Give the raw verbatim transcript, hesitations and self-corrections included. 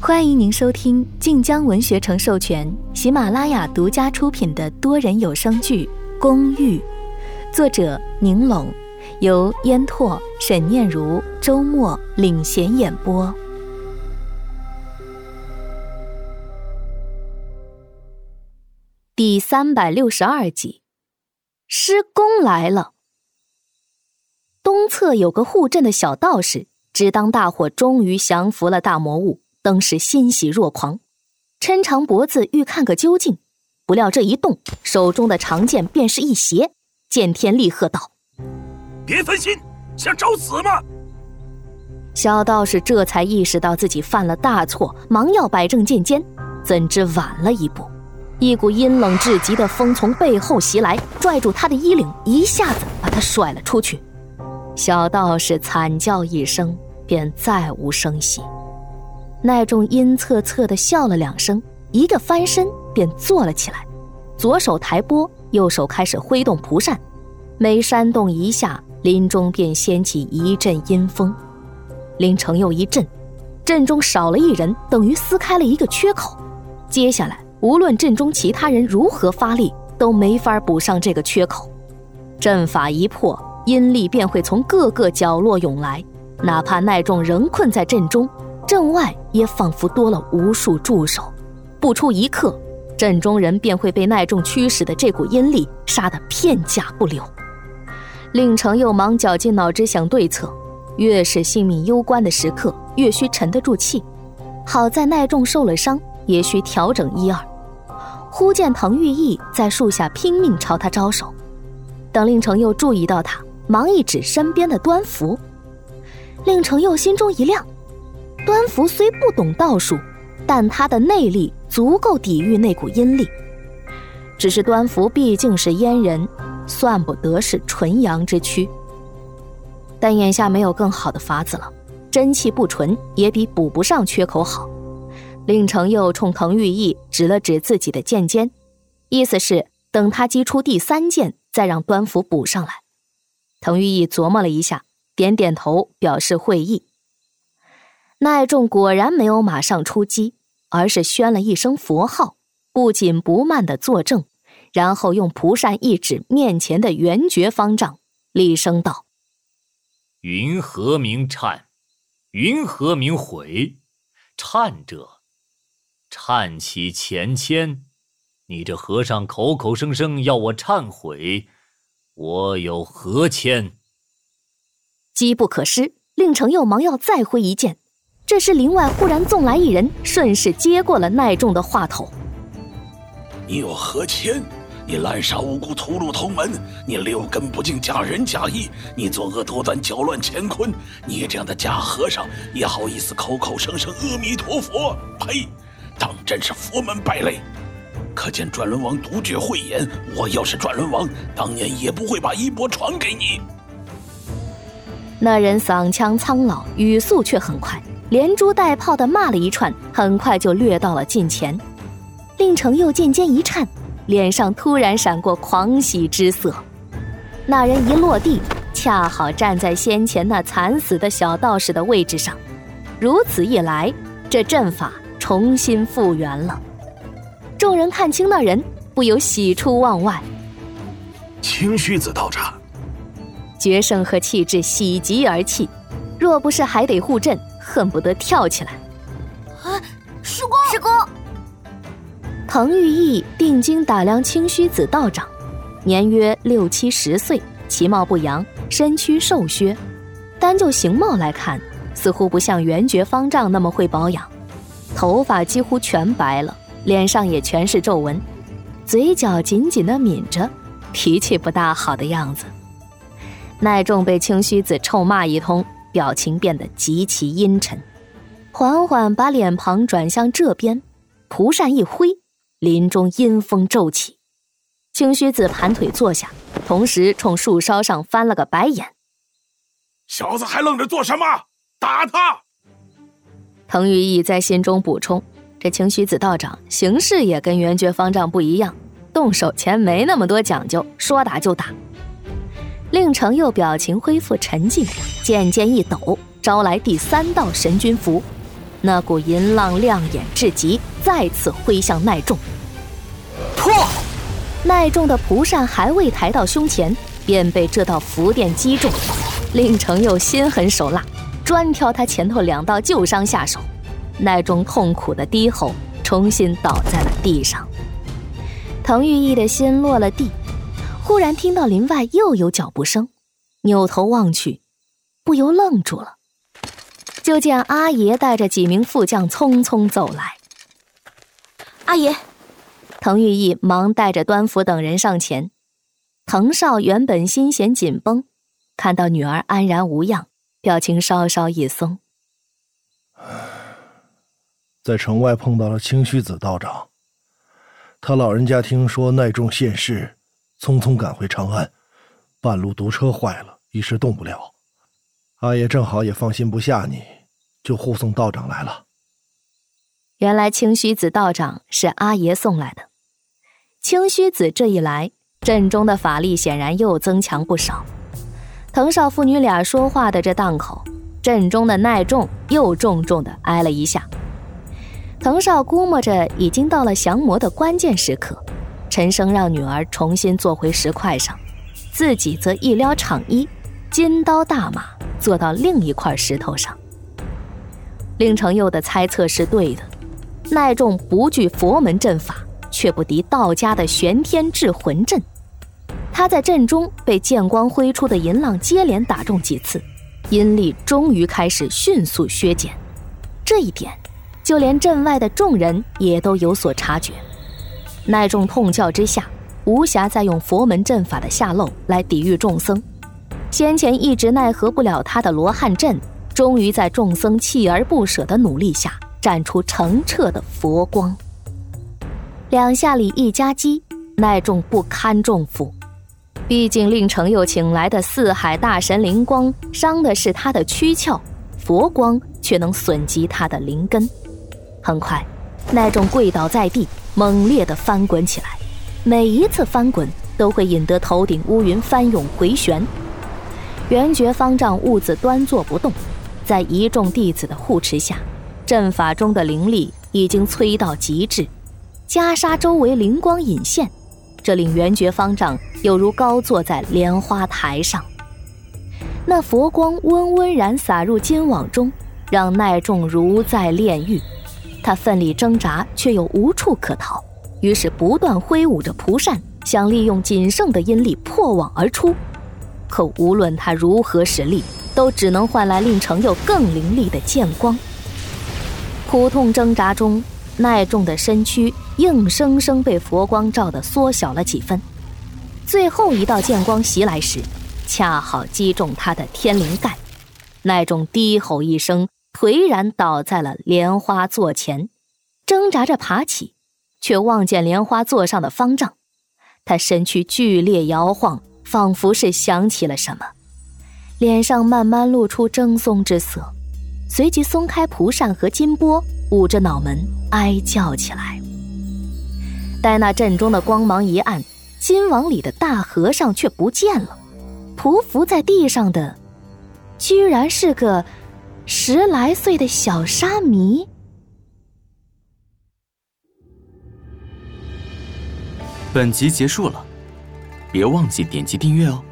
欢迎您收听晋江文学城授权、喜马拉雅独家出品的多人有声剧《公寓》，作者宁拢，由烟拓、沈念如、周末领衔演播。第三百六十二集，施工来了。东侧有个护阵的小道士，只当大伙终于降服了大魔物，登时欣喜若狂，抻长脖子欲看个究竟，不料这一动，手中的长剑便是一斜，剑天厉喝道： 别分心，想找死吗？ 小道士这才意识到自己犯了大错，忙要摆正剑尖，怎知晚了一步，一股阴冷至极的风从背后袭来，拽住他的衣领，一下子把他甩了出去。小道士惨叫一声，便再无声息。那种阴恻恻地笑了两声，一个翻身便坐了起来，左手抬拨，右手开始挥动蒲扇，每扇动一下，林中便掀起一阵阴风。林城又一震，阵中少了一人，等于撕开了一个缺口。接下来无论阵中其他人如何发力，都没法补上这个缺口。阵法一破，阴力便会从各个角落涌来，哪怕奈众仍困在阵中，阵外也仿佛多了无数助手。不出一刻，阵中人便会被奈众驱使的这股阴力杀得片甲不留。令城又忙绞尽脑汁想对策，越是性命攸关的时刻，越需沉得住气。好在奈众受了伤，也需调整一二。忽见滕玉义在树下拼命朝他招手，等令城又注意到他，忙一指身边的端福。令城又心中一亮，端福虽不懂道术，但他的内力足够抵御那股阴力。只是端福毕竟是阉人，算不得是纯阳之躯。但眼下没有更好的法子了，真气不纯也比补不上缺口好。令城又冲滕玉义指了指自己的剑尖，意思是等他击出第三剑，再让端福补上来。滕玉义琢磨了一下，点点头表示会意。奈众果然没有马上出击，而是宣了一声佛号，不紧不慢地坐正，然后用蒲扇一指面前的圆觉方丈，厉声道： 云何名忏？云何名悔？忏者，忏其前愆。你这和尚口口声声要我忏悔，我有何愆？ 机不可失，令城又忙要再挥一剑。这时林外忽然纵来一人，顺势接过了奈众的话头。 你有何愆？你滥杀无辜，屠戮同门，你六根不净，假仁假义，你作恶多端，搅乱乾坤，你这样的假和尚也好意思口口声声阿弥陀佛？呸！当真是佛门败类。可见转轮王独具慧眼，我要是转轮王，当年也不会把衣钵传给你。 那人嗓腔苍老，语速却很快，连珠带炮地骂了一串，很快就掠到了近前。令城又渐渐一颤，脸上突然闪过狂喜之色。那人一落地，恰好站在先前那惨死的小道士的位置上。如此一来，这阵法重新复原了。众人看清那人，不由喜出望外。 清虚子道长， 决胜和气质喜极而泣，若不是还得护阵，恨不得跳起来。 啊，师公，师公！ 滕玉义定睛打量清虚子道长，年约六七十岁，其貌不扬，身躯瘦削，单就形貌来看，似乎不像圆觉方丈那么会保养，头发几乎全白了，脸上也全是皱纹，嘴角紧紧地抿着，脾气不大好的样子。奈众被清虚子臭骂一通，表情变得极其阴沉，缓缓把脸庞转向这边，蒲扇一挥，林中阴风骤起。清虚子盘腿坐下，同时冲树梢上翻了个白眼。 小子还愣着做什么？打他！ 滕玉义在心中补充，这清虚子道长行事也跟圆觉方丈不一样，动手前没那么多讲究，说打就打。令城又表情恢复沉静，剑尖一抖，招来第三道神君符。 那股银浪亮眼至极，再次挥向奈仲。 破！ 奈仲的蒲扇还未抬到胸前，便被这道符电击中。令程又心狠手辣，专挑他前头两道旧伤下手。奈仲痛苦的低吼，重新倒在了地上。滕玉义的心落了地，忽然听到林外又有脚步声，扭头望去，不由愣住了。就见阿爷带着几名副将匆匆走来。 阿爷， 滕玉义忙带着端福等人上前。滕少原本心弦紧绷，看到女儿安然无恙，表情稍稍一松。 在城外碰到了清虚子道长，他老人家听说奈仲现世，匆匆赶回长安，半路毒车坏了，一时动不了。阿爷正好也放心不下你，就护送道长来了。 原来清虚子道长是阿爷送来的。清虚子这一来，阵中的法力显然又增强不少。滕少父女俩说话的这档口，阵中的奈仲又重重地挨了一下。滕少估摸着已经到了降魔的关键时刻，陈生让女儿重新坐回石块上，自己则一撩长衣，金刀大马坐到另一块石头上。令程佑的猜测是对的，奈仲不惧佛门阵法，却不敌道家的玄天制魂阵。他在阵中被剑光挥出的银浪接连打中几次，阴力终于开始迅速削减。这一点就连阵外的众人也都有所察觉。奈仲痛叫之下，无暇再用佛门阵法的下漏来抵御众僧。先前一直奈何不了他的罗汉阵，终于在众僧锲而不舍的努力下，展出澄澈的佛光。两下里一夹击，奈仲不堪重负。毕竟令程又请来的四海大神灵光伤的是他的躯壳，佛光却能损及他的灵根。很快，奈仲跪倒在地，猛烈地翻滚起来。每一次翻滚都会引得头顶乌云翻涌回旋。圆觉方丈兀自端坐不动，在一众弟子的护持下，阵法中的灵力已经催到极致，袈裟周围灵光隐现，这令圆觉方丈有如高坐在莲花台上。那佛光温温然洒入金网中，让奈仲如在炼狱。他奋力挣扎，却又无处可逃，于是不断挥舞着蒲扇，想利用仅剩的阴力破网而出。可无论他如何使力，都只能换来令程佑更凌厉的剑光。苦痛挣扎中，奈仲的身躯硬生生被佛光照得缩小了几分。最后一道剑光袭来时，恰好击中他的天灵盖。奈仲低吼一声，颓然倒在了莲花座前，挣扎着爬起，却望见莲花座上的方丈。他身躯剧烈摇晃，仿佛是想起了什么，脸上慢慢露出怔忪之色，随即松开蒲扇和金钵，捂着脑门哀叫起来。待那阵中的光芒一暗，金网里的大和尚却不见了，匍匐在地上的居然是个十来岁的小沙弥。 本集结束了，别忘记点击订阅哦。